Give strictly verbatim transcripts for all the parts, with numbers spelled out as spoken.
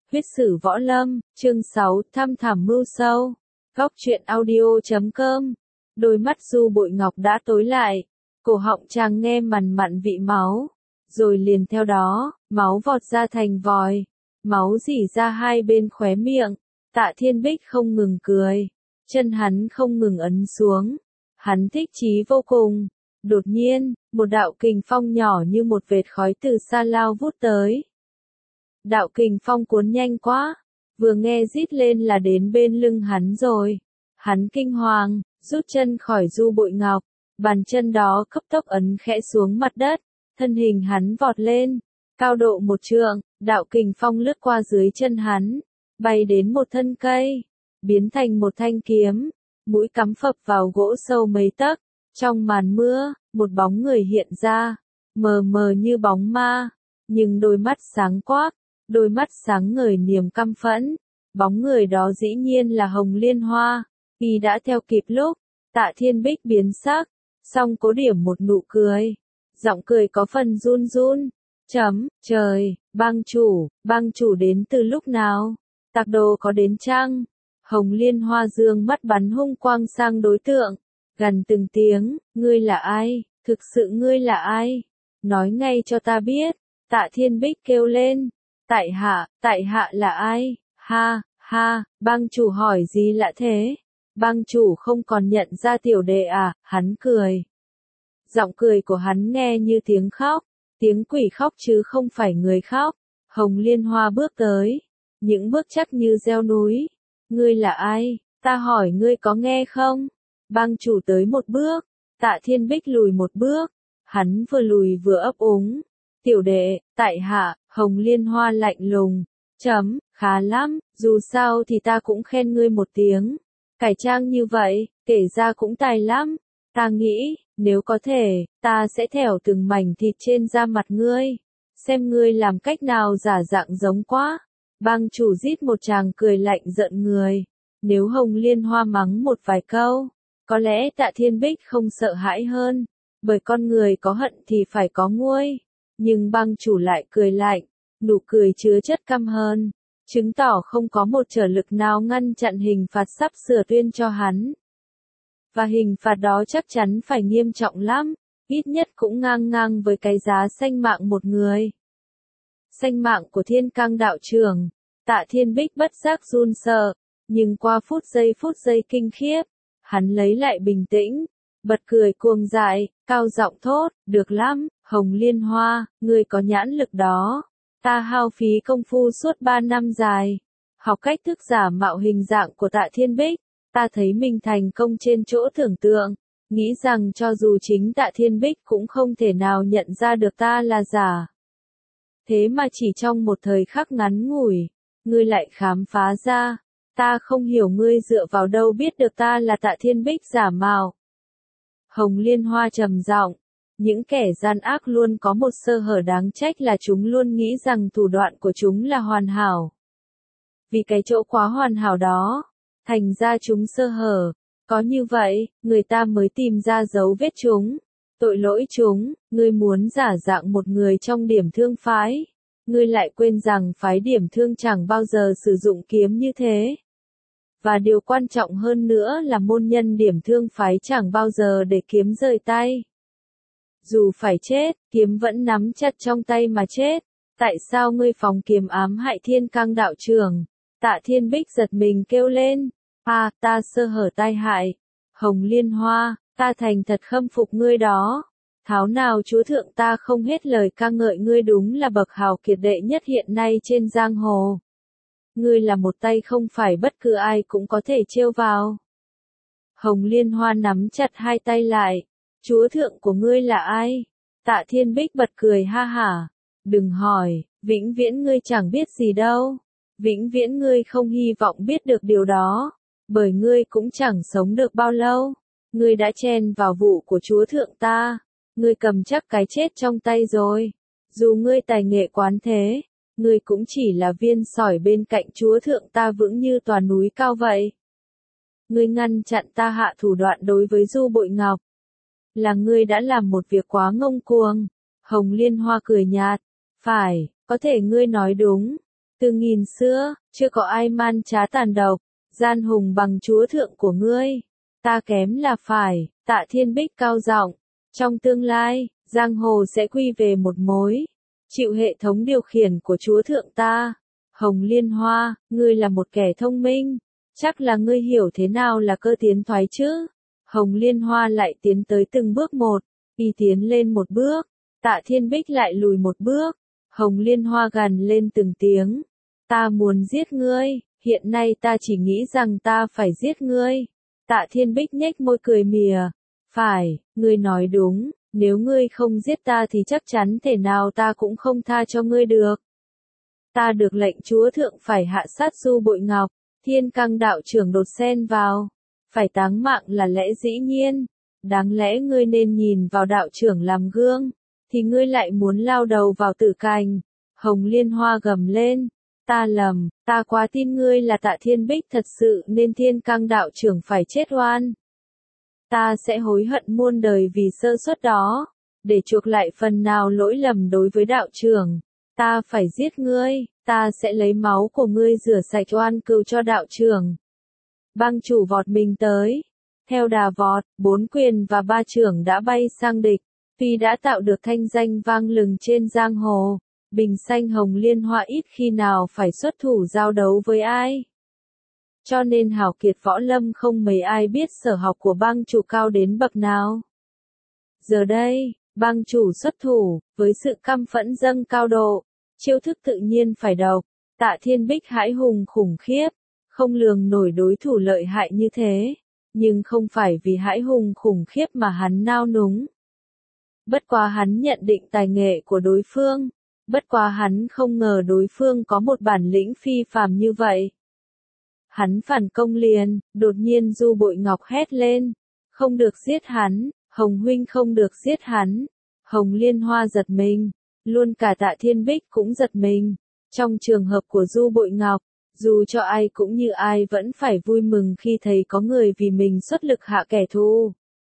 Huyết sử võ lâm, chương sáu, thăm thẳm mưu sâu. Góc truyện audio chấm com. Đôi mắt Du Bội Ngọc đã tối lại, cổ họng chàng nghe mằn mặn vị máu, rồi liền theo đó, máu vọt ra thành vòi, máu rỉ ra hai bên khóe miệng. Tạ Thiên Bích không ngừng cười, chân hắn không ngừng ấn xuống, hắn thích chí vô cùng. Đột nhiên, một đạo kình phong nhỏ như một vệt khói từ xa lao vút tới. Đạo kình phong cuốn nhanh quá, vừa nghe rít lên là đến bên lưng hắn rồi. Hắn kinh hoàng, rút chân khỏi Du Bội Ngọc, bàn chân đó cấp tốc ấn khẽ xuống mặt đất, thân hình hắn vọt lên, cao độ một trượng, đạo kình phong lướt qua dưới chân hắn, bay đến một thân cây, biến thành một thanh kiếm, mũi cắm phập vào gỗ sâu mấy tấc. Trong màn mưa, một bóng người hiện ra, mờ mờ như bóng ma, nhưng đôi mắt sáng quắc, đôi mắt sáng ngời niềm căm phẫn. Bóng người đó dĩ nhiên là Hồng Liên Hoa. Y đã theo kịp lúc, Tạ Thiên Bích biến sắc, song cố điểm một nụ cười, giọng cười có phần run run. Chấm, trời, bang chủ, bang chủ đến từ lúc nào? Tặc đồ có đến chăng? Hồng Liên Hoa dương mắt bắn hung quang sang đối tượng, gằn từng tiếng, ngươi là ai? Thực sự ngươi là ai? Nói ngay cho ta biết. Tạ Thiên Bích kêu lên, tại hạ, tại hạ là ai? Ha, ha, bang chủ hỏi gì lạ thế? Bang chủ không còn nhận ra tiểu đệ à? Hắn cười. Giọng cười của hắn nghe như tiếng khóc, tiếng quỷ khóc chứ không phải người khóc. Hồng Liên Hoa bước tới, những bước chắc như gieo núi. Ngươi là ai? Ta hỏi ngươi có nghe không? Bang chủ tới một bước, Tạ Thiên Bích lùi một bước, hắn vừa lùi vừa ấp úng. Tiểu đệ, tại hạ, Hồng Liên Hoa lạnh lùng, chấm, khá lắm, dù sao thì ta cũng khen ngươi một tiếng. Cải trang như vậy, kể ra cũng tài lắm. Ta nghĩ, nếu có thể, ta sẽ thẻo từng mảnh thịt trên da mặt ngươi, xem ngươi làm cách nào giả dạng giống quá. Bang chủ rít một tràng cười lạnh giận người. Nếu Hồng Liên Hoa mắng một vài câu, có lẽ Tạ Thiên Bích không sợ hãi hơn, bởi con người có hận thì phải có nguôi. Nhưng bang chủ lại cười lạnh, nụ cười chứa chất căm hờn, chứng tỏ không có một trở lực nào ngăn chặn hình phạt sắp sửa tuyên cho hắn. Và hình phạt đó chắc chắn phải nghiêm trọng lắm, ít nhất cũng ngang ngang với cái giá sanh mạng một người. Sanh mạng của Thiên Cang đạo trưởng. Tạ Thiên Bích bất giác run sợ, nhưng qua phút giây phút giây kinh khiếp, hắn lấy lại bình tĩnh, bật cười cuồng dại, cao giọng thốt, được lắm, Hồng Liên Hoa, ngươi có nhãn lực đó. Ta hao phí công phu suốt ba năm dài, học cách thức giả mạo hình dạng của Tạ Thiên Bích, ta thấy mình thành công trên chỗ tưởng tượng, nghĩ rằng cho dù chính Tạ Thiên Bích cũng không thể nào nhận ra được ta là giả. Thế mà chỉ trong một thời khắc ngắn ngủi, ngươi lại khám phá ra. Ta không hiểu ngươi dựa vào đâu biết được ta là Tạ Thiên Bích giả mạo. Hồng Liên Hoa trầm giọng, những kẻ gian ác luôn có một sơ hở đáng trách là chúng luôn nghĩ rằng thủ đoạn của chúng là hoàn hảo. Vì cái chỗ quá hoàn hảo đó, thành ra chúng sơ hở, có như vậy, người ta mới tìm ra dấu vết chúng. Tội lỗi chúng, ngươi muốn giả dạng một người trong Điểm Thương phái, ngươi lại quên rằng phái Điểm Thương chẳng bao giờ sử dụng kiếm như thế. Và điều quan trọng hơn nữa là môn nhân Điểm Thương phái chẳng bao giờ để kiếm rời tay. Dù phải chết, kiếm vẫn nắm chặt trong tay mà chết. Tại sao ngươi phóng kiếm ám hại Thiên Cang đạo trưởng? Tạ Thiên Bích giật mình kêu lên. À, ta sơ hở tai hại. Hồng Liên Hoa, ta thành thật khâm phục ngươi đó. Tháo nào chúa thượng ta không hết lời ca ngợi ngươi đúng là bậc hào kiệt đệ nhất hiện nay trên giang hồ. Ngươi là một tay không phải bất cứ ai cũng có thể trêu vào. Hồng Liên Hoa nắm chặt hai tay lại. Chúa thượng của ngươi là ai? Tạ Thiên Bích bật cười ha hả. Đừng hỏi, vĩnh viễn ngươi chẳng biết gì đâu. Vĩnh viễn ngươi không hy vọng biết được điều đó. Bởi ngươi cũng chẳng sống được bao lâu. Ngươi đã chen vào vụ của chúa thượng ta. Ngươi cầm chắc cái chết trong tay rồi. Dù ngươi tài nghệ quán thế, ngươi cũng chỉ là viên sỏi bên cạnh chúa thượng ta vững như tòa núi cao vậy. Ngươi ngăn chặn ta hạ thủ đoạn đối với Du Bội Ngọc. Là ngươi đã làm một việc quá ngông cuồng. Hồng Liên Hoa cười nhạt. Phải, có thể ngươi nói đúng. Từ nghìn xưa, chưa có ai man trá tàn độc, gian hùng bằng chúa thượng của ngươi. Ta kém là phải, Tạ Thiên Bích cao giọng. Trong tương lai, giang hồ sẽ quy về một mối. Chịu hệ thống điều khiển của chúa thượng ta. Hồng Liên Hoa, ngươi là một kẻ thông minh. Chắc là ngươi hiểu thế nào là cơ tiến thoái chứ. Hồng Liên Hoa lại tiến tới từng bước một. Y tiến lên một bước. Tạ Thiên Bích lại lùi một bước. Hồng Liên Hoa gằn lên từng tiếng. Ta muốn giết ngươi, hiện nay ta chỉ nghĩ rằng ta phải giết ngươi. Tạ Thiên Bích nhếch môi cười mỉa. Phải, ngươi nói đúng, nếu ngươi không giết ta thì chắc chắn thể nào ta cũng không tha cho ngươi được. Ta được lệnh chúa thượng phải hạ sát Du Bội Ngọc, Thiên Căng đạo trưởng đột xen vào. Phải táng mạng là lẽ dĩ nhiên, đáng lẽ ngươi nên nhìn vào đạo trưởng làm gương, thì ngươi lại muốn lao đầu vào tử cành. Hồng Liên Hoa gầm lên. Ta lầm, ta quá tin ngươi là Tạ Thiên Bích thật sự nên Thiên Căng đạo trưởng phải chết oan. Ta sẽ hối hận muôn đời vì sơ suất đó, để chuộc lại phần nào lỗi lầm đối với đạo trưởng. Ta phải giết ngươi, ta sẽ lấy máu của ngươi rửa sạch oan cừu cho đạo trưởng. Bang chủ vọt mình tới. Theo đà vọt, bốn quyền và ba trưởng đã bay sang địch. Tuy đã tạo được thanh danh vang lừng trên giang hồ, Bình Xanh Hồng Liên Hoa ít khi nào phải xuất thủ giao đấu với ai. Cho nên hảo kiệt võ lâm không mấy ai biết sở học của bang chủ cao đến bậc nào. Giờ đây, bang chủ xuất thủ, với sự căm phẫn dâng cao độ, chiêu thức tự nhiên phải độc. Tạ Thiên Bích hãi hùng khủng khiếp, không lường nổi đối thủ lợi hại như thế, nhưng không phải vì hãi hùng khủng khiếp mà hắn nao núng. Bất quá hắn nhận định tài nghệ của đối phương, bất quá hắn không ngờ đối phương có một bản lĩnh phi phàm như vậy. Hắn phản công liền, đột nhiên Du Bội Ngọc hét lên, không được giết hắn, Hồng huynh không được giết hắn. Hồng Liên Hoa giật mình, luôn cả Tạ Thiên Bích cũng giật mình. Trong trường hợp của Du Bội Ngọc, dù cho ai cũng như ai vẫn phải vui mừng khi thấy có người vì mình xuất lực hạ kẻ thù.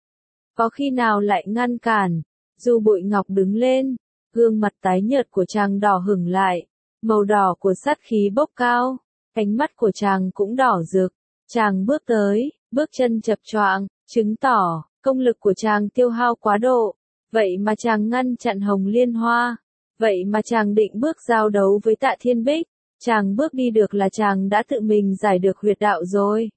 Có khi nào lại ngăn cản, Du Bội Ngọc đứng lên, gương mặt tái nhợt của chàng đỏ hửng lại, màu đỏ của sát khí bốc cao, ánh mắt của chàng cũng đỏ rực. Chàng bước tới, bước chân chập choạng, chứng tỏ công lực của chàng tiêu hao quá độ. Vậy mà chàng ngăn chặn Hồng Liên Hoa, vậy mà chàng định bước giao đấu với Tạ Thiên Bích, chàng bước đi được là chàng đã tự mình giải được huyệt đạo rồi.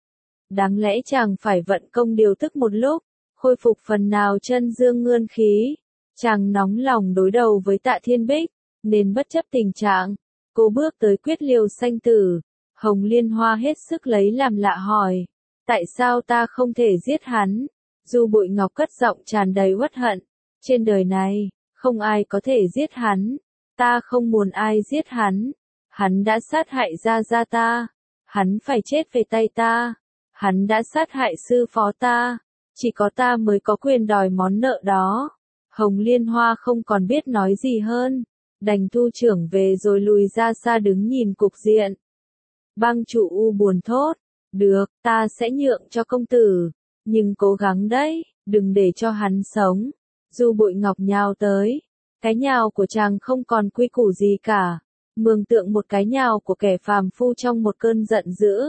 Đáng lẽ chàng phải vận công điều tức một lúc, khôi phục phần nào chân dương ngươn khí. Chàng nóng lòng đối đầu với Tạ Thiên Bích, nên bất chấp tình trạng, cô bước tới quyết liều sanh tử. Hồng Liên Hoa hết sức lấy làm lạ hỏi, tại sao ta không thể giết hắn? Du Bội Ngọc cất giọng tràn đầy uất hận, trên đời này, không ai có thể giết hắn, ta không muốn ai giết hắn, hắn đã sát hại gia gia ta, hắn phải chết về tay ta, hắn đã sát hại sư phó ta, chỉ có ta mới có quyền đòi món nợ đó. Hồng Liên Hoa không còn biết nói gì hơn, đành thu trưởng về rồi lùi ra xa đứng nhìn cục diện. Bang chủ u buồn thốt, được, ta sẽ nhượng cho công tử, nhưng cố gắng đấy, đừng để cho hắn sống. Du Bội Ngọc nhào tới, cái nhào của chàng không còn quy củ gì cả, mường tượng một cái nhào của kẻ phàm phu trong một cơn giận dữ.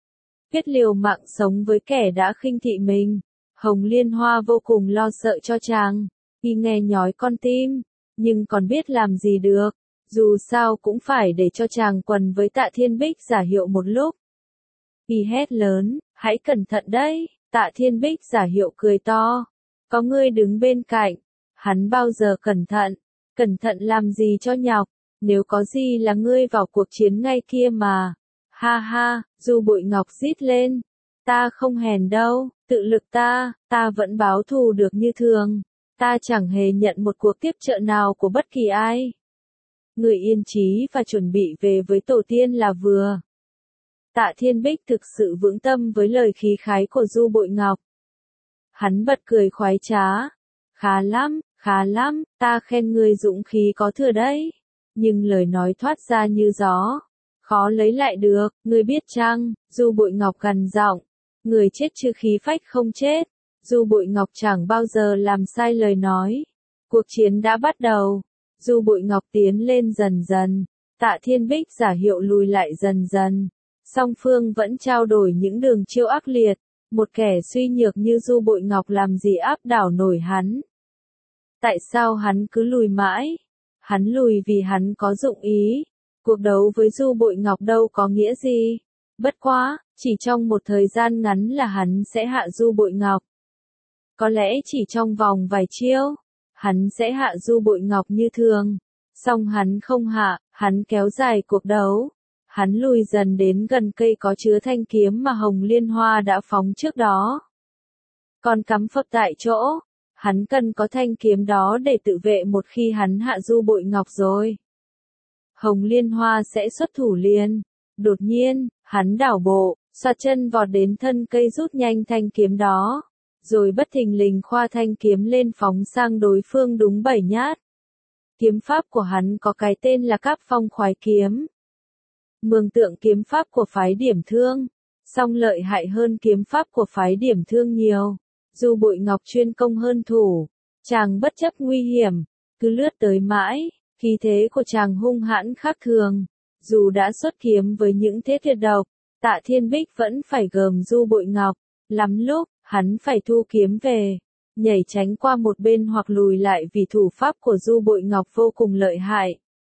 Quyết liều mạng sống với kẻ đã khinh thị mình. Hồng Liên Hoa vô cùng lo sợ cho chàng, y nghe nhói con tim, nhưng còn biết làm gì được, dù sao cũng phải để cho chàng quần với Tạ Thiên Bích giả hiệu một lúc. Y hét lớn, hãy cẩn thận đấy. Tạ Thiên Bích giả hiệu cười to, có ngươi đứng bên cạnh, hắn bao giờ cẩn thận, cẩn thận làm gì cho nhọc, nếu có gì là ngươi vào cuộc chiến ngay kia mà. Ha ha, Du Bội Ngọc rít lên, ta không hèn đâu, tự lực ta, ta vẫn báo thù được như thường, ta chẳng hề nhận một cuộc tiếp trợ nào của bất kỳ ai. Người yên chí và chuẩn bị về với tổ tiên là vừa. Tạ Thiên Bích thực sự vững tâm với lời khí khái của Du Bội Ngọc. Hắn bật cười khoái trá. Khá lắm, khá lắm, ta khen ngươi dũng khí có thừa đấy. Nhưng lời nói thoát ra như gió, khó lấy lại được, ngươi biết chăng? Du Bội Ngọc gằn giọng. Người chết chứ khí phách không chết. Du Bội Ngọc chẳng bao giờ làm sai lời nói. Cuộc chiến đã bắt đầu. Du Bội Ngọc tiến lên dần dần. Tạ Thiên Bích giả hiệu lùi lại dần dần. Song phương vẫn trao đổi những đường chiêu ác liệt, một kẻ suy nhược như Du Bội Ngọc làm gì áp đảo nổi hắn. Tại sao hắn cứ lùi mãi? Hắn lùi vì hắn có dụng ý. Cuộc đấu với Du Bội Ngọc đâu có nghĩa gì. Bất quá, chỉ trong một thời gian ngắn là hắn sẽ hạ Du Bội Ngọc. Có lẽ chỉ trong vòng vài chiêu, hắn sẽ hạ Du Bội Ngọc như thường. Song hắn không hạ, hắn kéo dài cuộc đấu. Hắn lùi dần đến gần cây có chứa thanh kiếm mà Hồng Liên Hoa đã phóng trước đó. Còn cắm phập tại chỗ, hắn cần có thanh kiếm đó để tự vệ một khi hắn hạ Du Bội Ngọc rồi. Hồng Liên Hoa sẽ xuất thủ liền. Đột nhiên, hắn đảo bộ, xoạt chân vọt đến thân cây rút nhanh thanh kiếm đó. Rồi bất thình lình khoa thanh kiếm lên phóng sang đối phương đúng bảy nhát. Kiếm pháp của hắn có cái tên là Cáp Phong Khoái Kiếm. Mường tượng kiếm pháp của phái Điểm Thương, song lợi hại hơn kiếm pháp của phái Điểm Thương nhiều. Du Bội Ngọc chuyên công hơn thủ, chàng bất chấp nguy hiểm, cứ lướt tới mãi, khí thế của chàng hung hãn khác thường. Dù đã xuất kiếm với những thế tuyệt độc, Tạ Thiên Bích vẫn phải gờm Du Bội Ngọc. Lắm lúc, hắn phải thu kiếm về, nhảy tránh qua một bên hoặc lùi lại vì thủ pháp của Du Bội Ngọc vô cùng lợi hại.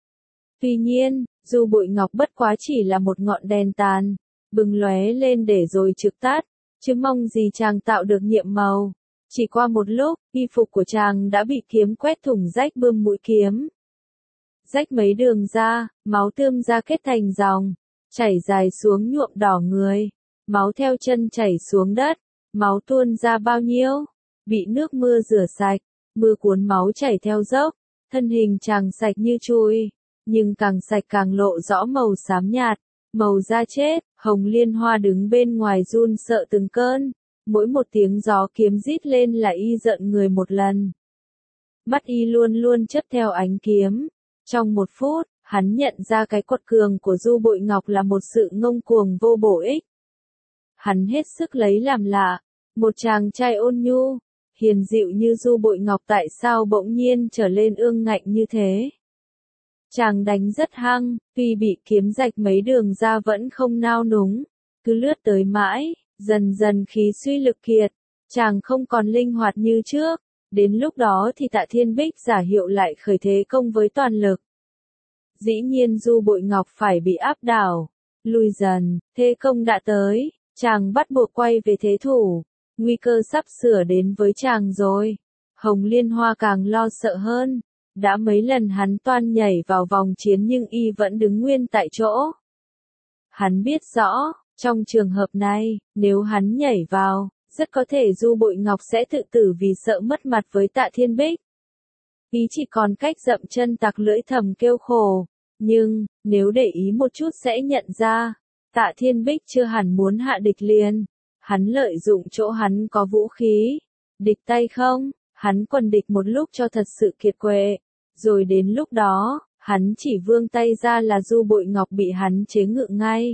Tuy nhiên, Du Bội Ngọc bất quá chỉ là một ngọn đèn tàn, bừng lóe lên để rồi trực tắt, chứ mong gì chàng tạo được nhiệm màu. Chỉ qua một lúc, y phục của chàng đã bị kiếm quét thủng rách bươm mũi kiếm. Rách mấy đường ra, máu tươm ra kết thành dòng, chảy dài xuống nhuộm đỏ người, máu theo chân chảy xuống đất, máu tuôn ra bao nhiêu, bị nước mưa rửa sạch, mưa cuốn máu chảy theo dốc, thân hình chàng sạch như chùi, nhưng càng sạch càng lộ rõ màu xám nhạt, màu da chết. Hồng Liên Hoa đứng bên ngoài run sợ từng cơn, mỗi một tiếng gió kiếm rít lên là y giận người một lần. Mắt y luôn luôn chấp theo ánh kiếm. Trong một phút, hắn nhận ra cái quật cường của Du Bội Ngọc là một sự ngông cuồng vô bổ ích. Hắn hết sức lấy làm lạ, một chàng trai ôn nhu, hiền dịu như Du Bội Ngọc tại sao bỗng nhiên trở lên ương ngạnh như thế. Chàng đánh rất hăng, tuy bị kiếm rạch mấy đường ra vẫn không nao núng, cứ lướt tới mãi, dần dần khí suy lực kiệt, chàng không còn linh hoạt như trước. Đến lúc đó thì Tạ Thiên Bích giả hiệu lại khởi thế công với toàn lực. Dĩ nhiên Du Bội Ngọc phải bị áp đảo, lùi dần, thế công đã tới, chàng bắt buộc quay về thế thủ, nguy cơ sắp sửa đến với chàng rồi. Hồng Liên Hoa càng lo sợ hơn, đã mấy lần hắn toan nhảy vào vòng chiến nhưng y vẫn đứng nguyên tại chỗ. Hắn biết rõ, trong trường hợp này, nếu hắn nhảy vào, rất có thể Du Bội Ngọc sẽ tự tử vì sợ mất mặt với Tạ Thiên Bích. Y chỉ còn cách dậm chân tặc lưỡi thầm kêu khổ, nhưng, nếu để ý một chút sẽ nhận ra, Tạ Thiên Bích chưa hẳn muốn hạ địch liền. Hắn lợi dụng chỗ hắn có vũ khí, địch tay không, hắn quần địch một lúc cho thật sự kiệt quệ, rồi đến lúc đó, hắn chỉ vươn tay ra là Du Bội Ngọc bị hắn chế ngự ngay.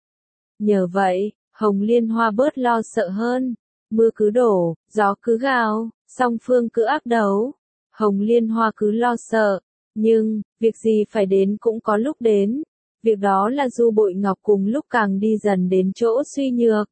Nhờ vậy, Hồng Liên Hoa bớt lo sợ hơn. Mưa cứ đổ, gió cứ gào, song phương cứ ác đấu. Hồng Liên Hoa cứ lo sợ. Nhưng, việc gì phải đến cũng có lúc đến. Việc đó là Du Bội Ngọc cùng lúc càng đi dần đến chỗ suy nhược.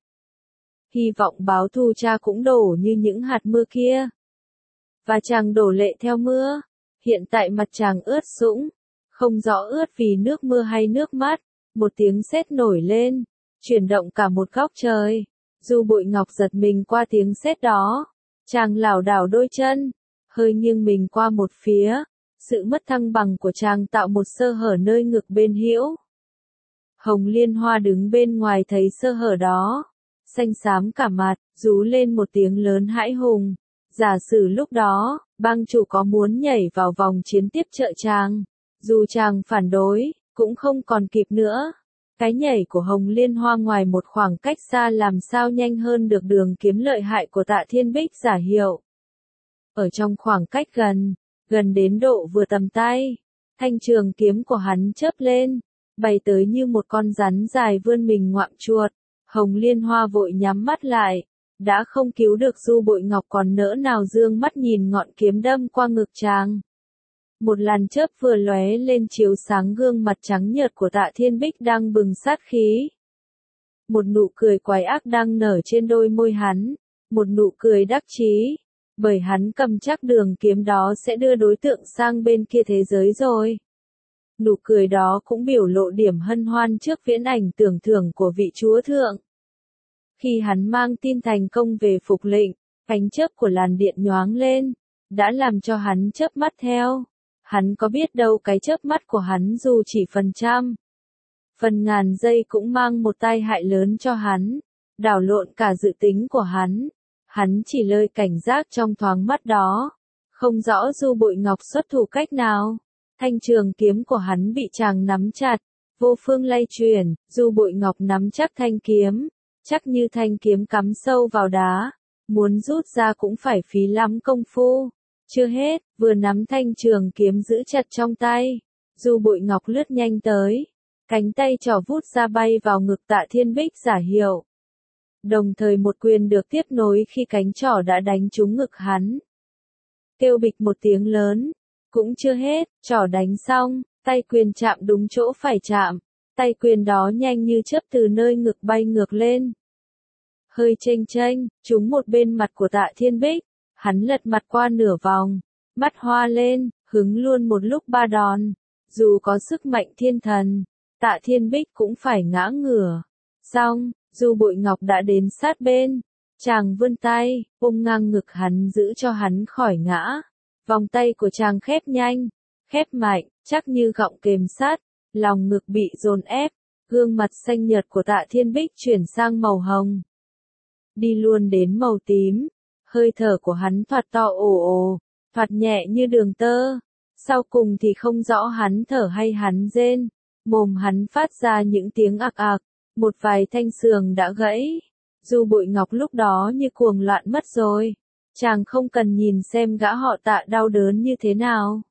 Hy vọng báo thù cha cũng đổ như những hạt mưa kia. Và chàng đổ lệ theo mưa. Hiện tại mặt chàng ướt sũng. Không rõ ướt vì nước mưa hay nước mắt. Một tiếng sét nổi lên, chuyển động cả một góc trời. Du Bội Ngọc giật mình qua tiếng sét đó. Chàng lảo đảo đôi chân, hơi nghiêng mình qua một phía. Sự mất thăng bằng của chàng tạo một sơ hở nơi ngực bên hữu. Hồng Liên Hoa đứng bên ngoài thấy sơ hở đó, xanh xám cả mặt, rú lên một tiếng lớn hãi hùng. Giả sử lúc đó, bang chủ có muốn nhảy vào vòng chiến tiếp trợ chàng, dù chàng phản đối, cũng không còn kịp nữa. Cái nhảy của Hồng Liên Hoa ngoài một khoảng cách xa làm sao nhanh hơn được đường kiếm lợi hại của Tạ Thiên Bích giả hiệu. Ở trong khoảng cách gần, gần đến độ vừa tầm tay, thanh trường kiếm của hắn chớp lên, bay tới như một con rắn dài vươn mình ngoạm chuột. Hồng Liên Hoa vội nhắm mắt lại, đã không cứu được Du Bội Ngọc còn nỡ nào dương mắt nhìn ngọn kiếm đâm qua ngực chàng. Một làn chớp vừa lóe lên chiếu sáng gương mặt trắng nhợt của Tạ Thiên Bích đang bừng sát khí. Một nụ cười quái ác đang nở trên đôi môi hắn, một nụ cười đắc chí, bởi hắn cầm chắc đường kiếm đó sẽ đưa đối tượng sang bên kia thế giới rồi. Nụ cười đó cũng biểu lộ điểm hân hoan trước viễn ảnh tưởng thưởng của vị chúa thượng. Khi hắn mang tin thành công về Phục Lệnh, ánh chớp của làn điện nhoáng lên, đã làm cho hắn chớp mắt theo. Hắn có biết đâu cái chớp mắt của hắn dù chỉ phần trăm, phần ngàn giây cũng mang một tai hại lớn cho hắn, đảo lộn cả dự tính của hắn. Hắn chỉ lơi cảnh giác trong thoáng mắt đó, không rõ Du Bội Ngọc xuất thủ cách nào. Thanh trường kiếm của hắn bị chàng nắm chặt, vô phương lay chuyển, Du Bội Ngọc nắm chắc thanh kiếm, chắc như thanh kiếm cắm sâu vào đá, muốn rút ra cũng phải phí lắm công phu. Chưa hết, vừa nắm thanh trường kiếm giữ chặt trong tay, Du Bội Ngọc lướt nhanh tới, cánh tay trỏ vút ra bay vào ngực Tạ Thiên Bích giả hiệu. Đồng thời một quyền được tiếp nối khi cánh trỏ đã đánh trúng ngực hắn. Kêu bịch một tiếng lớn, cũng chưa hết, trỏ đánh xong, tay quyền chạm đúng chỗ phải chạm, tay quyền đó nhanh như chớp từ nơi ngực bay ngược lên. Hơi chênh chênh, trúng một bên mặt của Tạ Thiên Bích, hắn lật mặt qua nửa vòng, mắt hoa lên, hứng luôn một lúc ba đòn. Dù có sức mạnh thiên thần, Tạ Thiên Bích cũng phải ngã ngửa. Xong, Du Bội Ngọc đã đến sát bên, chàng vươn tay, ôm ngang ngực hắn giữ cho hắn khỏi ngã. Vòng tay của chàng khép nhanh, khép mạnh, chắc như gọng kềm sắt, lòng ngực bị dồn ép, gương mặt xanh nhợt của Tạ Thiên Bích chuyển sang màu hồng, đi luôn đến màu tím. Hơi thở của hắn thoạt to ồ ồ, thoạt nhẹ như đường tơ, sau cùng thì không rõ hắn thở hay hắn rên, mồm hắn phát ra những tiếng ạc ạc, một vài thanh xương đã gãy. Du Bội Ngọc lúc đó như cuồng loạn mất rồi, chàng không cần nhìn xem gã họ Tạ đau đớn như thế nào.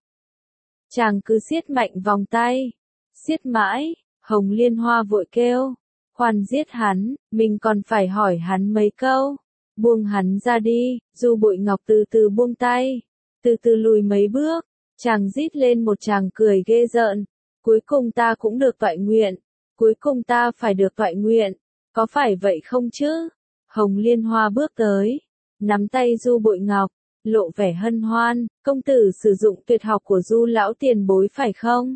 Chàng cứ siết mạnh vòng tay, siết mãi, Hồng Liên Hoa vội kêu, khoan giết hắn, mình còn phải hỏi hắn mấy câu. Buông hắn ra đi. Du Bội Ngọc từ từ buông tay, từ từ lùi mấy bước, chàng rít lên một tràng cười ghê rợn. Cuối cùng ta cũng được toại nguyện, cuối cùng ta phải được toại nguyện, có phải vậy không chứ? Hồng Liên Hoa bước tới, nắm tay Du Bội Ngọc, lộ vẻ hân hoan, công tử sử dụng tuyệt học của Du lão tiền bối phải không?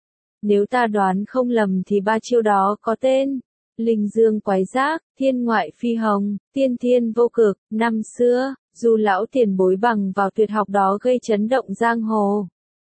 Nếu ta đoán không lầm thì ba chiêu đó có tên Linh Dương Quái Giác, Thiên Ngoại Phi Hồng, Tiên Thiên Vô Cực. Năm xưa, Du lão tiền bối bằng vào tuyệt học đó gây chấn động giang hồ.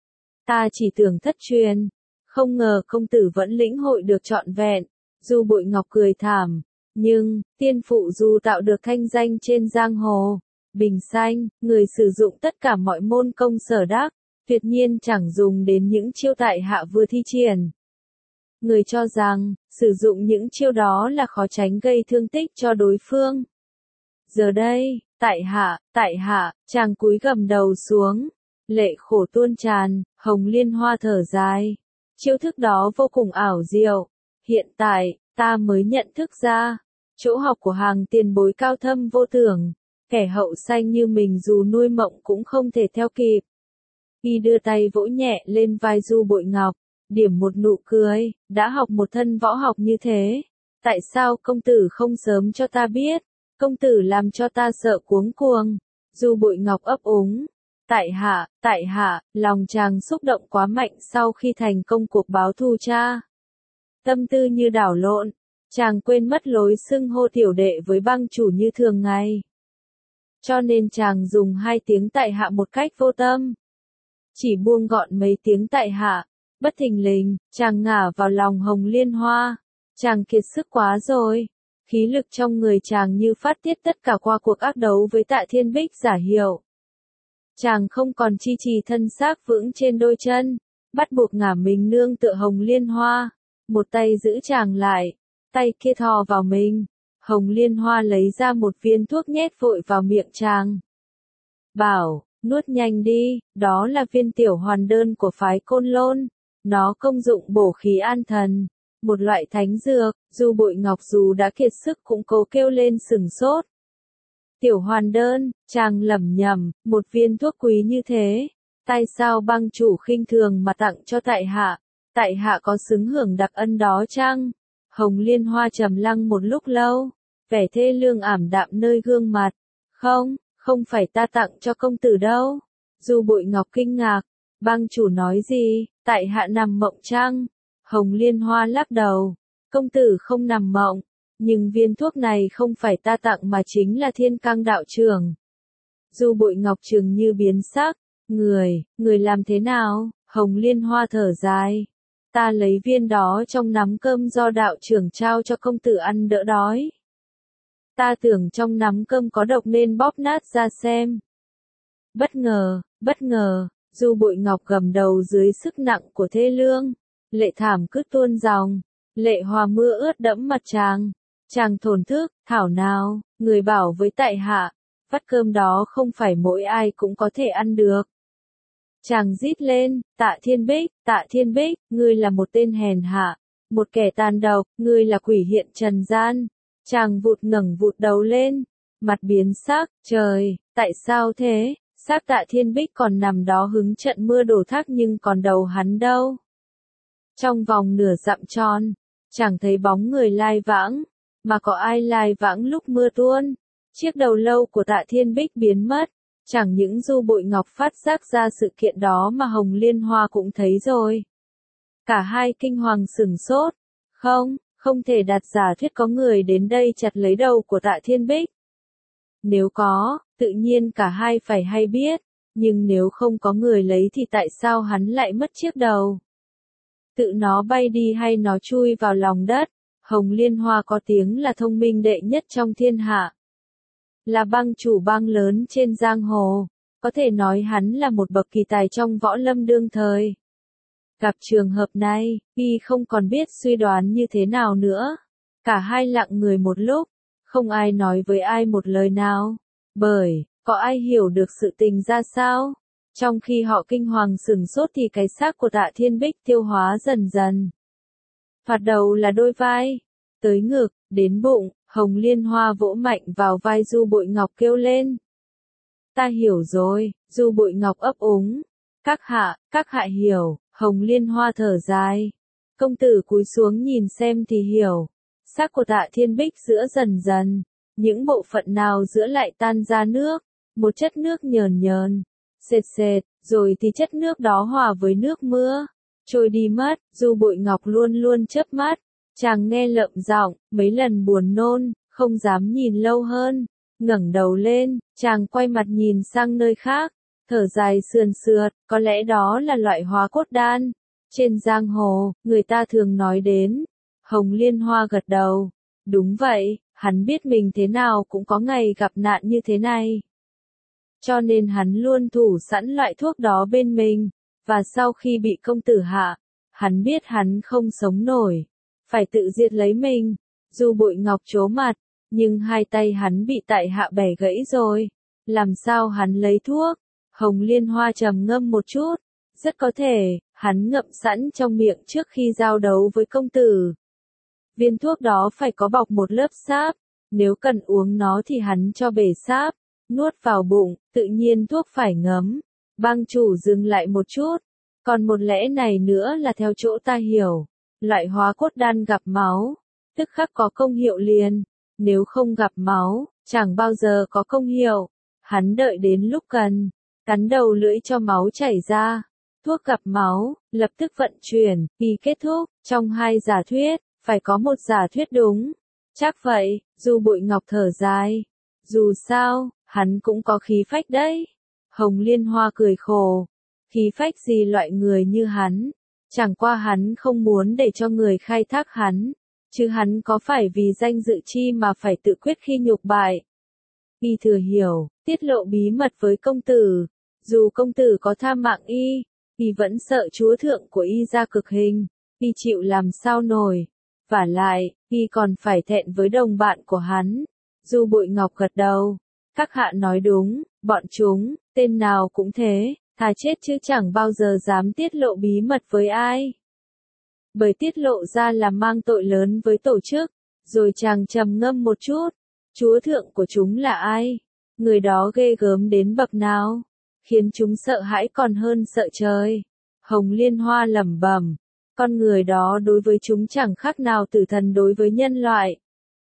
Ta chỉ tưởng thất truyền, không ngờ công tử vẫn lĩnh hội được trọn vẹn. Du Bội Ngọc cười thảm, nhưng tiên phụ Du tạo được thanh danh trên giang hồ. Bình xanh, người sử dụng tất cả mọi môn công sở đắc, tuyệt nhiên chẳng dùng đến những chiêu tại hạ vừa thi triển. Người cho rằng, sử dụng những chiêu đó là khó tránh gây thương tích cho đối phương. Giờ đây, tại hạ, tại hạ, chàng cúi gầm đầu xuống, lệ khổ tuôn tràn. Hồng Liên Hoa thở dài, chiêu thức đó vô cùng ảo diệu. Hiện tại, ta mới nhận thức ra, chỗ học của hàng tiền bối cao thâm vô tưởng, kẻ hậu sanh như mình dù nuôi mộng cũng không thể theo kịp. Y đưa tay vỗ nhẹ lên vai Du Bội Ngọc, điểm một nụ cười, đã học một thân võ học như thế, tại sao công tử không sớm cho ta biết, công tử làm cho ta sợ cuống cuồng. Du Bội Ngọc ấp úng, tại hạ, tại hạ, lòng chàng xúc động quá mạnh sau khi thành công cuộc báo thù cha. Tâm tư như đảo lộn, chàng quên mất lối xưng hô tiểu đệ với bang chủ như thường ngày. Cho nên chàng dùng hai tiếng tại hạ một cách vô tâm. Chỉ buông gọn mấy tiếng tại hạ, bất thình lình, chàng ngả vào lòng Hồng Liên Hoa. Chàng kiệt sức quá rồi. Khí lực trong người chàng như phát tiết tất cả qua cuộc ác đấu với Tạ Thiên Bích giả hiệu. Chàng không còn chi trì thân xác vững trên đôi chân, bắt buộc ngả mình nương tựa Hồng Liên Hoa. Một tay giữ chàng lại, tay kia thò vào mình. Hồng Liên Hoa lấy ra một viên thuốc nhét vội vào miệng chàng. Bảo, nuốt nhanh đi, đó là viên tiểu hoàn đơn của phái Côn Lôn. Nó công dụng bổ khí an thần, một loại thánh dược. Du Bội Ngọc dù đã kiệt sức cũng cố kêu lên sừng sốt. Tiểu hoàn đơn, chàng lẩm nhẩm, một viên thuốc quý như thế, Tại sao bang chủ khinh thường mà tặng cho tại hạ? Tại hạ có xứng hưởng đặc ân đó chăng? Hồng Liên Hoa trầm lặng một lúc lâu, vẻ thê lương ảm đạm nơi gương mặt. Không, không phải ta tặng cho công tử đâu. Du Bội Ngọc kinh ngạc, bang chủ nói gì, tại hạ nằm mộng chăng? Hồng Liên Hoa lắc đầu, công tử không nằm mộng, nhưng viên thuốc này không phải ta tặng mà chính là Thiên Cang đạo trưởng. Du Bội Ngọc chừng như biến sắc, người, người làm thế nào? Hồng Liên Hoa thở dài, ta lấy viên đó trong nắm cơm do đạo trưởng trao cho công tử ăn đỡ đói. Ta tưởng trong nắm cơm có độc nên bóp nát ra xem. Bất ngờ, bất ngờ, Du Bội Ngọc gầm đầu dưới sức nặng của thê lương, lệ thảm cứ tuôn dòng, lệ hòa mưa ướt đẫm mặt chàng. Chàng thổn thức, thảo nào, người bảo với tại hạ, vắt cơm đó không phải mỗi ai cũng có thể ăn được. Chàng rít lên, Tạ Thiên Bích, Tạ Thiên Bích, ngươi là một tên hèn hạ, một kẻ tàn độc, ngươi là quỷ hiện trần gian. Chàng vụt ngẩng vụt đầu lên, mặt biến sắc, trời, tại sao thế? Xác Tạ Thiên Bích còn nằm đó hứng trận mưa đổ thác nhưng còn đầu hắn đâu. Trong vòng nửa dặm tròn, chẳng thấy bóng người lai vãng, mà có ai lai vãng lúc mưa tuôn. Chiếc đầu lâu của Tạ Thiên Bích biến mất, chẳng những Du Bội Ngọc phát giác ra sự kiện đó mà Hồng Liên Hoa cũng thấy rồi. Cả hai kinh hoàng sửng sốt, không, không thể đặt giả thuyết có người đến đây chặt lấy đầu của Tạ Thiên Bích. Nếu có, tự nhiên cả hai phải hay biết, nhưng nếu không có người lấy thì tại sao hắn lại mất chiếc đầu? Tự nó bay đi hay nó chui vào lòng đất? Hồng Liên Hoa có tiếng là thông minh đệ nhất trong thiên hạ. Là bang chủ bang lớn trên giang hồ, có thể nói hắn là một bậc kỳ tài trong võ lâm đương thời. Gặp trường hợp này, y không còn biết suy đoán như thế nào nữa. Cả hai lặng người một lúc, không ai nói với ai một lời nào, bởi, có ai hiểu được sự tình ra sao? Trong khi họ kinh hoàng sửng sốt thì cái xác của Tạ Thiên Bích tiêu hóa dần dần. Thoạt đầu là đôi vai, tới ngực, đến bụng, Hồng Liên Hoa vỗ mạnh vào vai Du Bội Ngọc kêu lên. Ta hiểu rồi, Du Bội Ngọc ấp úng. Các hạ, các hạ hiểu, Hồng Liên Hoa thở dài. Công tử cúi xuống nhìn xem thì hiểu. Xác của Tạ Thiên Bích giữa dần dần, những bộ phận nào giữa lại tan ra nước, một chất nước nhờn nhờn, sệt sệt, rồi thì chất nước đó hòa với nước mưa, trôi đi mất. Du Bội Ngọc luôn luôn chớp mắt, chàng nghe lợm giọng, mấy lần buồn nôn, không dám nhìn lâu hơn, ngẩng đầu lên, chàng quay mặt nhìn sang nơi khác, thở dài sườn sượt, có lẽ đó là loại hóa cốt đan. Trên giang hồ, người ta thường nói đến. Hồng Liên Hoa gật đầu, đúng vậy, hắn biết mình thế nào cũng có ngày gặp nạn như thế này. Cho nên hắn luôn thủ sẵn loại thuốc đó bên mình, và sau khi bị công tử hạ, hắn biết hắn không sống nổi, phải tự diệt lấy mình. Du Bội Ngọc trố mặt, nhưng hai tay hắn bị tại hạ bẻ gãy rồi, làm sao hắn lấy thuốc? Hồng Liên Hoa trầm ngâm một chút, rất có thể, hắn ngậm sẵn trong miệng trước khi giao đấu với công tử. Viên thuốc đó phải có bọc một lớp sáp, nếu cần uống nó thì hắn cho bể sáp, nuốt vào bụng, tự nhiên thuốc phải ngấm. Bang chủ dừng lại một chút, còn một lẽ này nữa là theo chỗ ta hiểu, loại hóa cốt đan gặp máu, tức khắc có công hiệu liền, nếu không gặp máu, chẳng bao giờ có công hiệu. Hắn đợi đến lúc cần, cắn đầu lưỡi cho máu chảy ra, thuốc gặp máu, lập tức vận chuyển, khi kết thúc, trong hai giả thuyết, phải có một giả thuyết đúng. Chắc vậy, Du Bội Ngọc thở dài. Dù sao, hắn cũng có khí phách đấy. Hồng Liên Hoa cười khổ. Khí phách gì loại người như hắn? Chẳng qua hắn không muốn để cho người khai thác hắn. Chứ hắn có phải vì danh dự chi mà phải tự quyết khi nhục bại? Y thừa hiểu, tiết lộ bí mật với công tử. Dù công tử có tha mạng y, y vẫn sợ chúa thượng của y ra cực hình. Y chịu làm sao nổi. Vả lại, y còn phải thẹn với đồng bạn của hắn. Du Bội Ngọc gật đầu. Các hạ nói đúng, bọn chúng, tên nào cũng thế, thà chết chứ chẳng bao giờ dám tiết lộ bí mật với ai. Bởi tiết lộ ra là mang tội lớn với tổ chức. Rồi chàng trầm ngâm một chút. Chúa thượng của chúng là ai? Người đó ghê gớm đến bậc nào? khiến chúng sợ hãi còn hơn sợ trời. Hồng Liên Hoa lẩm bẩm, con người đó đối với chúng chẳng khác nào tử thần đối với nhân loại.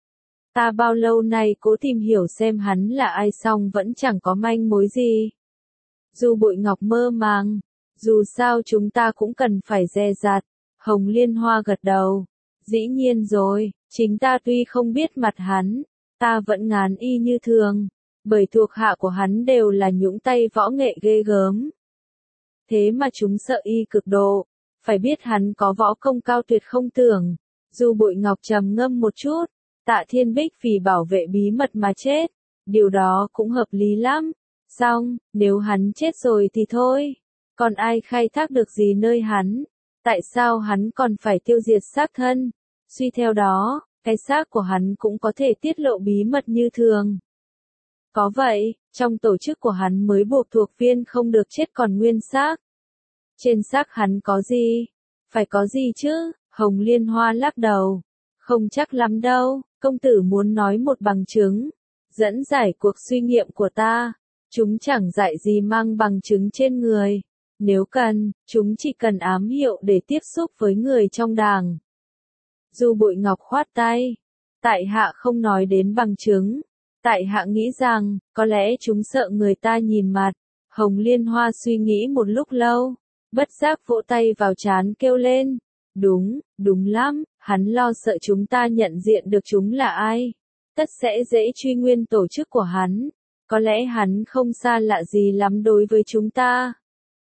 Ta bao lâu nay cố tìm hiểu xem hắn là ai song vẫn chẳng có manh mối gì. Du Bội Ngọc mơ màng, dù sao chúng ta cũng cần phải dè dặt. Hồng Liên Hoa gật đầu, dĩ nhiên rồi, chính ta tuy không biết mặt hắn, ta vẫn ngán y như thường, bởi thuộc hạ của hắn đều là nhũng tay võ nghệ ghê gớm. Thế mà chúng sợ y cực độ, phải biết hắn có võ công cao tuyệt không tưởng. Du Bội Ngọc trầm ngâm một chút, Tạ Thiên Bích vì bảo vệ bí mật mà chết, điều đó cũng hợp lý lắm. Xong, nếu hắn chết rồi thì thôi, còn ai khai thác được gì nơi hắn, tại sao hắn còn phải tiêu diệt xác thân? Suy theo đó, cái xác của hắn cũng có thể tiết lộ bí mật như thường. Có vậy, trong tổ chức của hắn mới buộc thuộc viên không được chết còn nguyên xác. Trên xác hắn có gì? Phải có gì chứ? Hồng Liên Hoa lắc đầu. Không chắc lắm đâu, công tử muốn nói một bằng chứng. Dẫn giải cuộc suy nghiệm của ta. Chúng chẳng dạy gì mang bằng chứng trên người. Nếu cần, chúng chỉ cần ám hiệu để tiếp xúc với người trong đảng. Du Bội Ngọc khoát tay. Tại hạ không nói đến bằng chứng. Tại hạ nghĩ rằng, có lẽ chúng sợ người ta nhìn mặt. Hồng Liên Hoa suy nghĩ một lúc lâu, bất giác vỗ tay vào trán kêu lên. Đúng, đúng lắm, hắn lo sợ chúng ta nhận diện được chúng là ai. Tất sẽ dễ truy nguyên tổ chức của hắn. Có lẽ hắn không xa lạ gì lắm đối với chúng ta.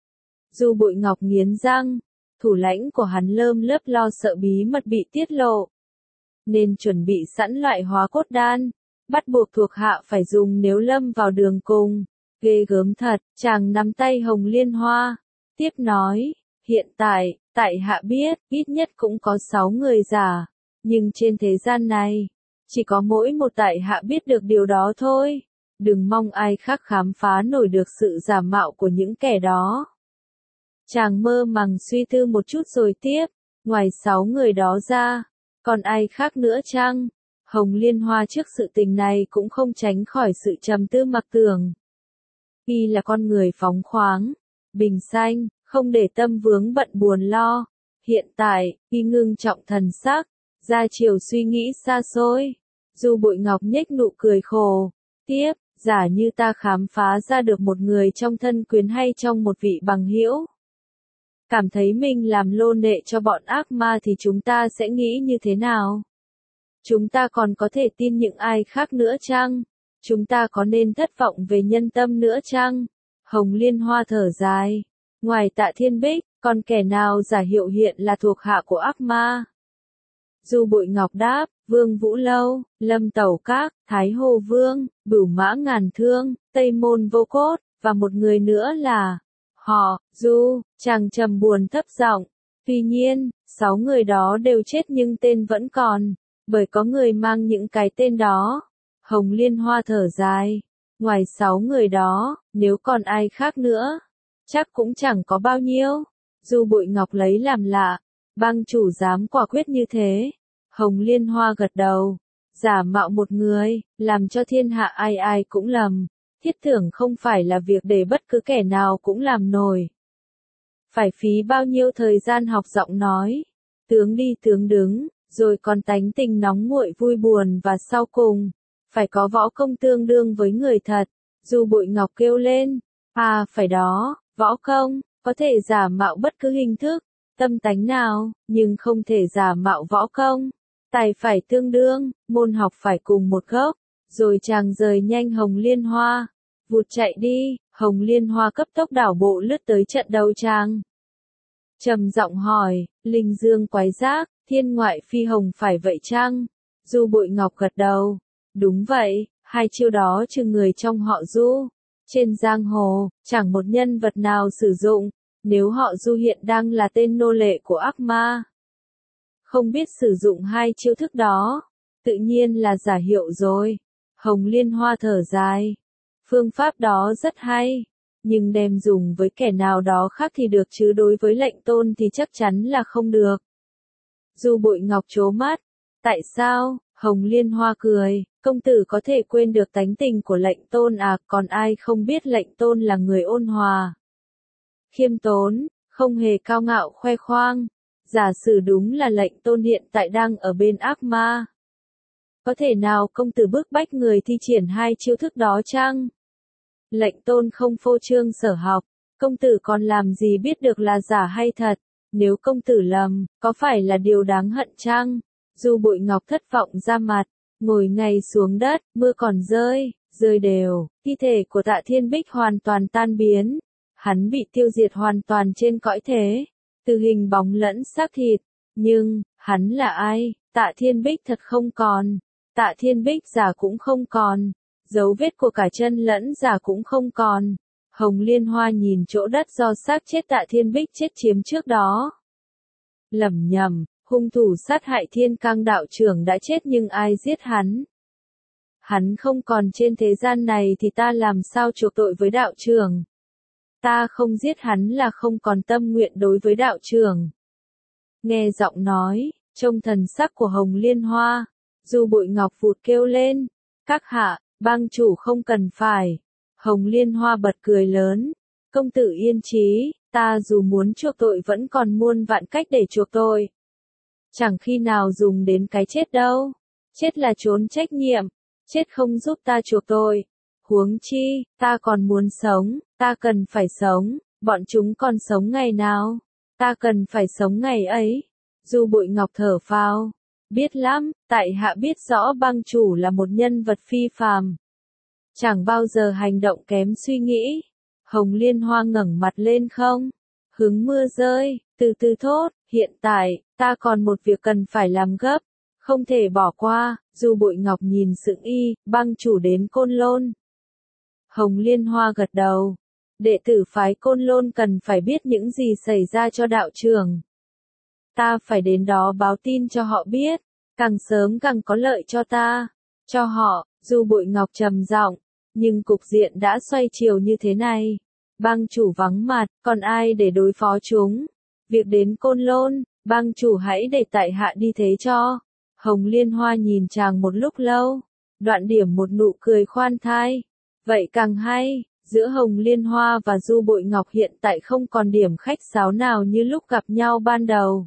Du Bội Ngọc nghiến răng, thủ lãnh của hắn lơm lớp lo sợ bí mật bị tiết lộ. Nên chuẩn bị sẵn loại hóa cốt đan, bắt buộc thuộc hạ phải dùng nếu lâm vào đường cùng. Ghê gớm thật, chàng nắm tay Hồng Liên Hoa, tiếp nói, hiện tại, tại hạ biết, ít nhất cũng có sáu người giả, nhưng trên thế gian này, chỉ có mỗi một tại hạ biết được điều đó thôi. Đừng mong ai khác khám phá nổi được sự giả mạo của những kẻ đó. Chàng mơ màng suy tư một chút rồi tiếp, ngoài sáu người đó ra, còn ai khác nữa chăng? Hồng Liên Hoa trước sự tình này cũng không tránh khỏi sự trầm tư mặc tưởng. Y là con người phóng khoáng, bình xanh, không để tâm vướng bận buồn lo. Hiện tại, Y ngưng trọng thần sắc, ra chiều suy nghĩ xa xôi. Du Bội Ngọc nhếch nụ cười khổ, tiếp, giả như ta khám phá ra được một người trong thân quyến hay trong một vị bằng hữu, cảm thấy mình làm lô nệ cho bọn ác ma thì chúng ta sẽ nghĩ như thế nào? Chúng ta còn có thể tin những ai khác nữa chăng? Chúng ta có nên thất vọng về nhân tâm nữa chăng? Hồng Liên Hoa thở dài. Ngoài Tạ Thiên Bích, còn kẻ nào giả hiệu hiện là thuộc hạ của ác ma? Du Bội Ngọc đáp, Vương Vũ Lâu, Lâm Tẩu Các, Thái Hồ Vương, Bửu Mã Ngàn Thương, Tây Môn Vô Cốt, và một người nữa là họ, Du, chàng trầm buồn thấp giọng. Tuy nhiên, sáu người đó đều chết nhưng tên vẫn còn, bởi có người mang những cái tên đó. Hồng Liên Hoa thở dài. Ngoài sáu người đó, nếu còn ai khác nữa, chắc cũng chẳng có bao nhiêu. Du Bội Ngọc lấy làm lạ, bang chủ dám quả quyết như thế. Hồng Liên Hoa gật đầu, giả mạo một người, làm cho thiên hạ ai ai cũng lầm. Thiết thưởng không phải là việc để bất cứ kẻ nào cũng làm nổi. Phải phí bao nhiêu thời gian học giọng nói, tướng đi tướng đứng, rồi còn tánh tình nóng nguội vui buồn và sau cùng, phải có võ công tương đương với người thật. Du Bội Ngọc kêu lên, à phải đó, võ công, có thể giả mạo bất cứ hình thức, tâm tánh nào, nhưng không thể giả mạo võ công. Tài phải tương đương, môn học phải cùng một gốc. Rồi chàng rời nhanh Hồng Liên Hoa, vụt chạy đi. Hồng Liên Hoa cấp tốc đảo bộ lướt tới trận đầu chàng. Trầm giọng hỏi, Linh Dương quái giác, thiên ngoại phi hồng phải vậy chăng? Du Bội Ngọc gật đầu. Đúng vậy, hai chiêu đó trừ người trong họ Du. Trên giang hồ, chẳng một nhân vật nào sử dụng, nếu họ Du hiện đang là tên nô lệ của ác ma. Không biết sử dụng hai chiêu thức đó, tự nhiên là giả hiệu rồi. Hồng Liên Hoa thở dài. Phương pháp đó rất hay, nhưng đem dùng với kẻ nào đó khác thì được chứ đối với lệnh tôn thì chắc chắn là không được. Du Bội Ngọc trố mắt. Tại sao? Hồng Liên Hoa cười, công tử có thể quên được tánh tình của lệnh tôn à, còn ai không biết lệnh tôn là người ôn hòa, khiêm tốn, không hề cao ngạo khoe khoang. Giả sử đúng là lệnh tôn hiện tại đang ở bên ác ma. Có thể nào công tử bức bách người thi triển hai chiêu thức đó chăng? Lệnh tôn không phô trương sở học, công tử còn làm gì biết được là giả hay thật, nếu công tử lầm, có phải là điều đáng hận chăng? Du Bội Ngọc thất vọng ra mặt, ngồi ngay xuống đất, mưa còn rơi, rơi đều, thi thể của Tạ Thiên Bích hoàn toàn tan biến, hắn bị tiêu diệt hoàn toàn trên cõi thế, từ hình bóng lẫn xác thịt, nhưng, hắn là ai? Tạ Thiên Bích thật không còn, Tạ Thiên Bích giả cũng không còn, dấu vết của cả chân lẫn giả cũng không còn. Hồng Liên Hoa nhìn chỗ đất do xác chết Tạ Thiên Bích chết chiếm trước đó. Lẩm nhẩm, hung thủ sát hại Thiên Cang đạo trưởng đã chết nhưng ai giết hắn? Hắn không còn trên thế gian này thì ta làm sao chuộc tội với đạo trưởng? Ta không giết hắn là không còn tâm nguyện đối với đạo trưởng. Nghe giọng nói, trông thần sắc của Hồng Liên Hoa, Du Bội Ngọc vụt kêu lên, các hạ, bang chủ không cần phải. Hồng Liên Hoa bật cười lớn, công tử yên trí, ta dù muốn chuộc tội vẫn còn muôn vạn cách để chuộc tội. Chẳng khi nào dùng đến cái chết đâu, chết là trốn trách nhiệm, chết không giúp ta chuộc tội. Huống chi, ta còn muốn sống, ta cần phải sống, bọn chúng còn sống ngày nào, ta cần phải sống ngày ấy. Du Bội Ngọc thở phào, biết lắm, tại hạ biết rõ bang chủ là một nhân vật phi phàm, chẳng bao giờ hành động kém suy nghĩ. Hồng Liên Hoa ngẩng mặt lên không, hứng mưa rơi, từ từ thốt, hiện tại, ta còn một việc cần phải làm gấp, không thể bỏ qua. Du Bội Ngọc nhìn sững y, bang chủ đến Côn Lôn. Hồng Liên Hoa gật đầu, đệ tử phái Côn Lôn cần phải biết những gì xảy ra cho đạo trưởng. Ta phải đến đó báo tin cho họ biết, càng sớm càng có lợi cho ta, cho họ. Du Bội Ngọc trầm giọng, nhưng cục diện đã xoay chiều như thế này, bang chủ vắng mặt, còn ai để đối phó chúng? Việc đến Côn Lôn, bang chủ hãy để tại hạ đi thế cho. Hồng Liên Hoa nhìn chàng một lúc lâu, đoạn điểm một nụ cười khoan thai. Vậy càng hay, giữa Hồng Liên Hoa và Du Bội Ngọc hiện tại không còn điểm khách sáo nào như lúc gặp nhau ban đầu.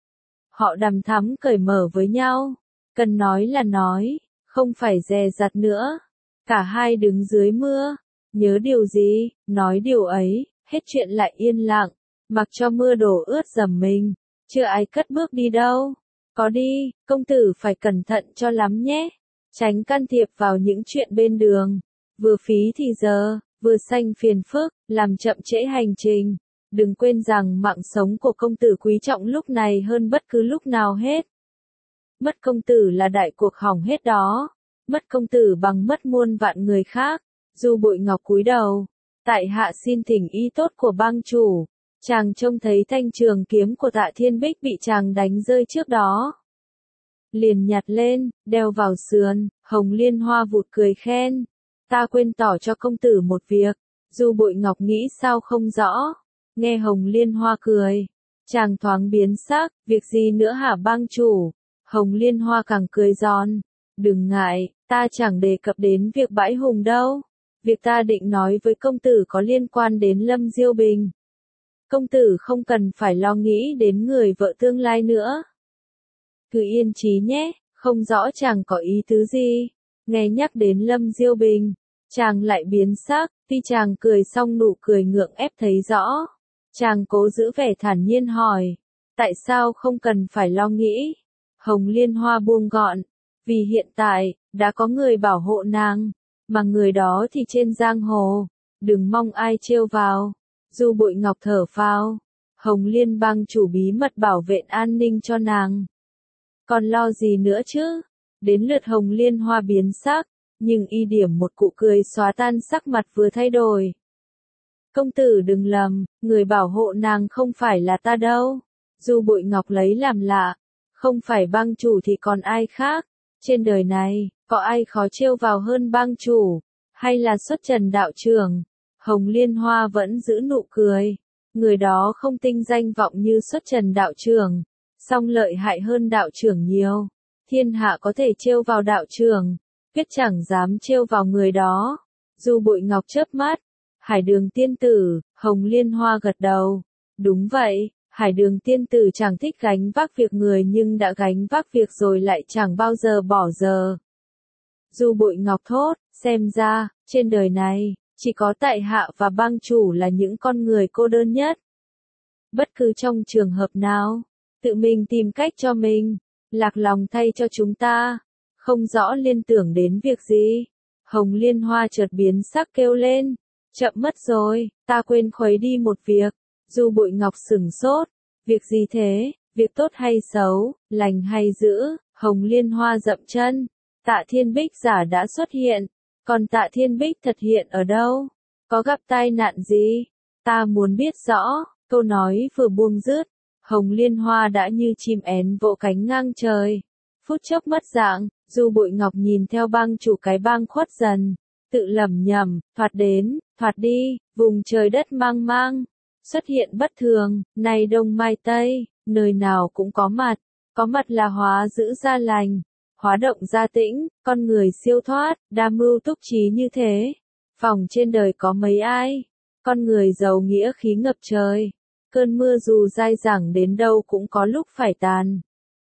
Họ đằm thắm cởi mở với nhau, cần nói là nói, không phải dè dặt nữa. Cả hai đứng dưới mưa, nhớ điều gì, nói điều ấy, hết chuyện lại yên lặng, mặc cho mưa đổ ướt dầm mình, chưa ai cất bước đi đâu. Có đi, công tử phải cẩn thận cho lắm nhé, tránh can thiệp vào những chuyện bên đường, vừa phí thì giờ, vừa sanh phiền phức, làm chậm trễ hành trình. Đừng quên rằng mạng sống của công tử quý trọng lúc này hơn bất cứ lúc nào hết. Mất công tử là đại cuộc hỏng hết đó. Mất công tử bằng mất muôn vạn người khác. Du Bội Ngọc cúi đầu, tại hạ xin thỉnh ý tốt của bang chủ. Chàng trông thấy thanh trường kiếm của Tạ Thiên Bích bị chàng đánh rơi trước đó, liền nhặt lên, đeo vào sườn. Hồng Liên Hoa vụt cười khen, ta quên tỏ cho công tử một việc. Du Bội Ngọc nghĩ sao không rõ, nghe Hồng Liên Hoa cười, chàng thoáng biến sắc, việc gì nữa hả bang chủ? Hồng Liên Hoa càng cười giòn, đừng ngại, ta chẳng đề cập đến việc bãi hùng đâu. Việc ta định nói với công tử có liên quan đến Lâm Diêu Bình. Công tử không cần phải lo nghĩ đến người vợ tương lai nữa. Cứ yên trí nhé, không rõ chàng có ý tứ gì. Nghe nhắc đến Lâm Diêu Bình, chàng lại biến sắc, tuy chàng cười xong nụ cười ngượng ép thấy rõ. Chàng cố giữ vẻ thản nhiên hỏi, tại sao không cần phải lo nghĩ? Hồng Liên Hoa buông gọn, vì hiện tại, đã có người bảo hộ nàng, mà người đó thì trên giang hồ, đừng mong ai trêu vào. Du Bội Ngọc thở phào, Hồng Liên bang chủ bí mật bảo vệ an ninh cho nàng. Còn lo gì nữa chứ? Đến lượt Hồng Liên Hoa biến sắc, nhưng y điểm một cụ cười xóa tan sắc mặt vừa thay đổi. Công tử đừng lầm, người bảo hộ nàng không phải là ta đâu. Du Bội Ngọc lấy làm lạ, không phải bang chủ thì còn ai khác? Trên đời này, có ai khó trêu vào hơn bang chủ, hay là xuất trần đạo trưởng? Hồng Liên Hoa vẫn giữ nụ cười, người đó không tinh danh vọng như xuất trần đạo trưởng, song lợi hại hơn đạo trưởng nhiều. thiên hạ có thể trêu vào đạo trưởng, quyết chẳng dám trêu vào người đó. Du Bội Ngọc chớp mắt, Hải Đường tiên tử, Hồng Liên Hoa gật đầu. Đúng vậy, Hải Đường tiên tử chẳng thích gánh vác việc người nhưng đã gánh vác việc rồi lại chẳng bao giờ bỏ giờ. Du Bội Ngọc thốt, xem ra, trên đời này, chỉ có tại hạ và bang chủ là những con người cô đơn nhất. Bất cứ trong trường hợp nào, tự mình tìm cách cho mình, lạc lòng thay cho chúng ta, không rõ liên tưởng đến việc gì. Hồng Liên Hoa chợt biến sắc kêu lên, chậm mất rồi, ta quên khuấy đi một việc. Du Bội Ngọc sửng sốt, việc gì thế, việc tốt hay xấu, lành hay dữ? Hồng Liên Hoa dậm chân, Tạ Thiên Bích giả đã xuất hiện, còn Tạ Thiên Bích thật hiện ở đâu? Có gặp tai nạn gì? Ta muốn biết rõ. Câu nói vừa buông dứt, Hồng Liên Hoa đã như chim én vỗ cánh ngang trời. Phút chốc mất dạng, Du Bội Ngọc nhìn theo bang chủ cái bang khuất dần, tự lẩm nhẩm, thoạt đến, thoạt đi, vùng trời đất mang mang, xuất hiện bất thường, nay đông mai tây, nơi nào cũng có mặt, có mặt là hóa giữ ra lành, hóa động ra tĩnh, con người siêu thoát, đa mưu túc trí như thế. Phòng trên đời có mấy ai, con người giàu nghĩa khí ngập trời, cơn mưa dù dai dẳng đến đâu cũng có lúc phải tàn.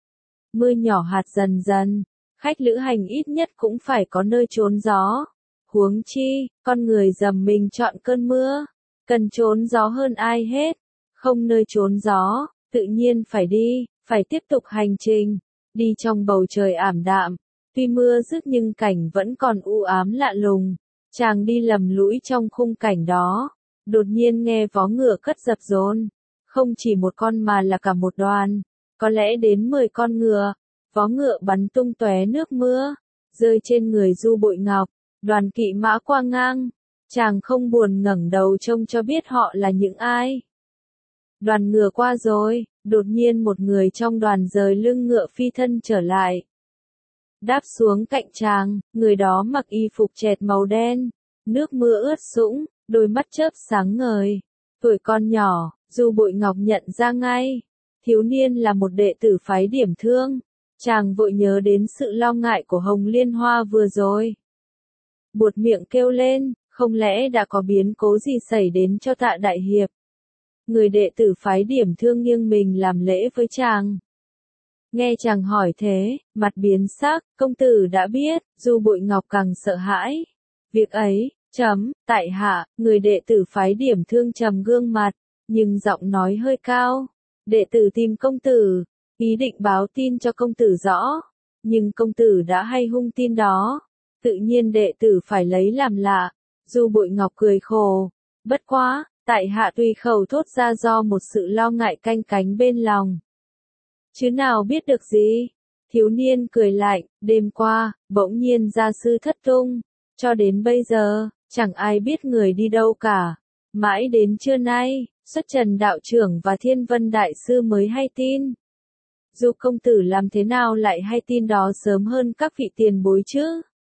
Mưa nhỏ hạt dần dần, khách lữ hành ít nhất cũng phải có nơi trốn gió. Huống chi, con người dầm mình chọn cơn mưa, cần trốn gió hơn ai hết. Không nơi trốn gió, tự nhiên phải đi, phải tiếp tục hành trình, đi trong bầu trời ảm đạm. Tuy mưa dứt nhưng cảnh vẫn còn u ám lạ lùng. Chàng đi lầm lũi trong khung cảnh đó, đột nhiên nghe vó ngựa cất dập dồn. Không chỉ một con mà là cả một đoàn, có lẽ đến mười con ngựa. Vó ngựa bắn tung tóe nước mưa, rơi trên người Du Bội Ngọc. Đoàn kỵ mã qua ngang, chàng không buồn ngẩng đầu trông cho biết họ là những ai. Đoàn ngựa qua rồi, đột nhiên một người trong đoàn rời lưng ngựa phi thân trở lại. Đáp xuống cạnh chàng, người đó mặc y phục chẹt màu đen, nước mưa ướt sũng, đôi mắt chớp sáng ngời. Tuổi con nhỏ, Du Bội Ngọc nhận ra ngay, thiếu niên là một đệ tử phái Điểm Thương. Chàng vội nhớ đến sự lo ngại của Hồng Liên Hoa vừa rồi. Buột miệng kêu lên, không lẽ đã có biến cố gì xảy đến cho Tạ đại hiệp? Người đệ tử phái Điểm Thương nghiêng mình làm lễ với chàng. Nghe chàng hỏi thế, mặt biến sắc, công tử đã biết. Du Bội Ngọc càng sợ hãi. Việc ấy, chấm, tại hạ, người đệ tử phái Điểm Thương trầm gương mặt, nhưng giọng nói hơi cao. Đệ tử tìm công tử, ý định báo tin cho công tử rõ, nhưng công tử đã hay hung tin đó, tự nhiên đệ tử phải lấy làm lạ. Du Bội Ngọc cười khổ, bất quá, tại hạ tùy khẩu thốt ra do một sự lo ngại canh cánh bên lòng. Chứ nào biết được gì? Thiếu niên cười lạnh, đêm qua, bỗng nhiên gia sư thất tung, cho đến bây giờ, chẳng ai biết người đi đâu cả. Mãi đến trưa nay, Xuất Trần đạo trưởng và Thiên Vân đại sư mới hay tin. Du công tử làm thế nào lại hay tin đó sớm hơn các vị tiền bối chứ?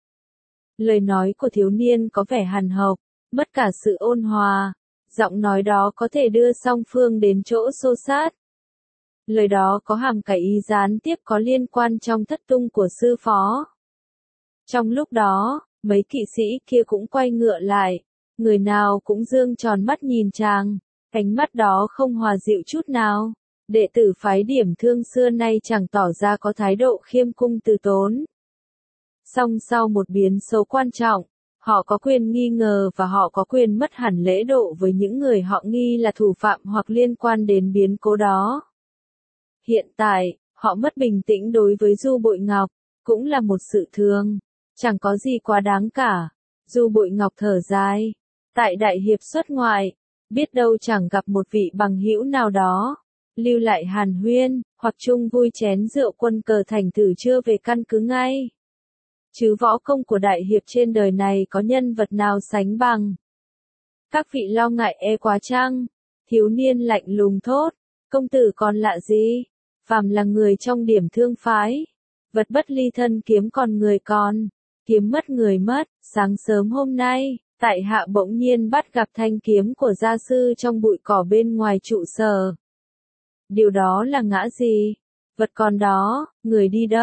Lời nói của thiếu niên có vẻ hằn học, mất cả sự ôn hòa. Giọng nói đó có thể đưa song phương đến chỗ xô xát. Lời đó có hàm cái ý gián tiếp có liên quan trong thất tung của sư phó. Trong lúc đó, mấy kỵ sĩ kia cũng quay ngựa lại, người nào cũng dương tròn mắt nhìn chàng, ánh mắt đó không hòa dịu chút nào. Đệ tử phái Điểm Thương xưa nay chẳng tỏ ra có thái độ khiêm cung từ tốn. Song sau một biến số quan trọng, họ có quyền nghi ngờ và họ có quyền mất hẳn lễ độ với những người họ nghi là thủ phạm hoặc liên quan đến biến cố đó. Hiện tại, họ mất bình tĩnh đối với Du Bội Ngọc, cũng là một sự thường, chẳng có gì quá đáng cả. Du Bội Ngọc thở dài, tại đại hiệp xuất ngoại, biết đâu chẳng gặp một vị bằng hữu nào đó, lưu lại hàn huyên, hoặc chung vui chén rượu quân cờ thành thử chưa về căn cứ ngay. Chứ võ công của đại hiệp trên đời này có nhân vật nào sánh bằng. Các vị lo ngại e quá chăng? Thiếu niên lạnh lùng thốt, công tử còn lạ gì? Phàm là người trong Điểm Thương phái, vật bất ly thân kiếm còn người còn, kiếm mất người mất. Sáng sớm hôm nay, tại hạ bỗng nhiên bắt gặp thanh kiếm của gia sư trong bụi cỏ bên ngoài trụ sở. Điều đó là ngã gì? Vật còn đó, người đi đâu?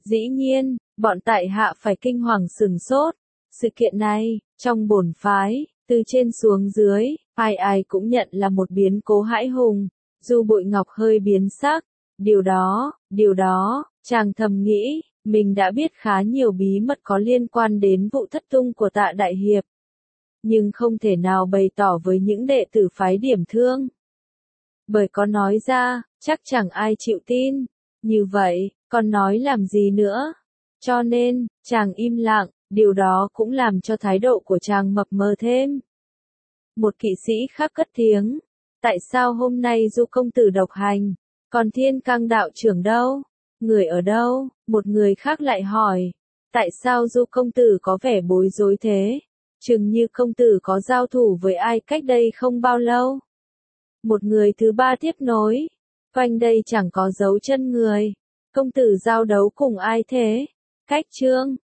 Dĩ nhiên, bọn tại hạ phải kinh hoàng sửng sốt. Sự kiện này, trong bổn phái, từ trên xuống dưới, ai ai cũng nhận là một biến cố hãi hùng. Du Bội Ngọc hơi biến sắc. Điều đó, điều đó, chàng thầm nghĩ, mình đã biết khá nhiều bí mật có liên quan đến vụ thất tung của Tạ đại hiệp. Nhưng không thể nào bày tỏ với những đệ tử phái Điểm Thương. Bởi có nói ra, chắc chẳng ai chịu tin. Như vậy, còn nói làm gì nữa? Cho nên, chàng im lặng, điều đó cũng làm cho thái độ của chàng mập mờ thêm. Một kỵ sĩ khác cất tiếng. Tại sao hôm nay Du công tử độc hành? Còn Thiên Cang đạo trưởng đâu? Người ở đâu? Một người khác lại hỏi. Tại sao Du công tử có vẻ bối rối thế? Chừng như công tử có giao thủ với ai cách đây không bao lâu. Một người thứ ba tiếp nối. Quanh đây chẳng có dấu chân người. Công tử giao đấu cùng ai thế? Cách Trương,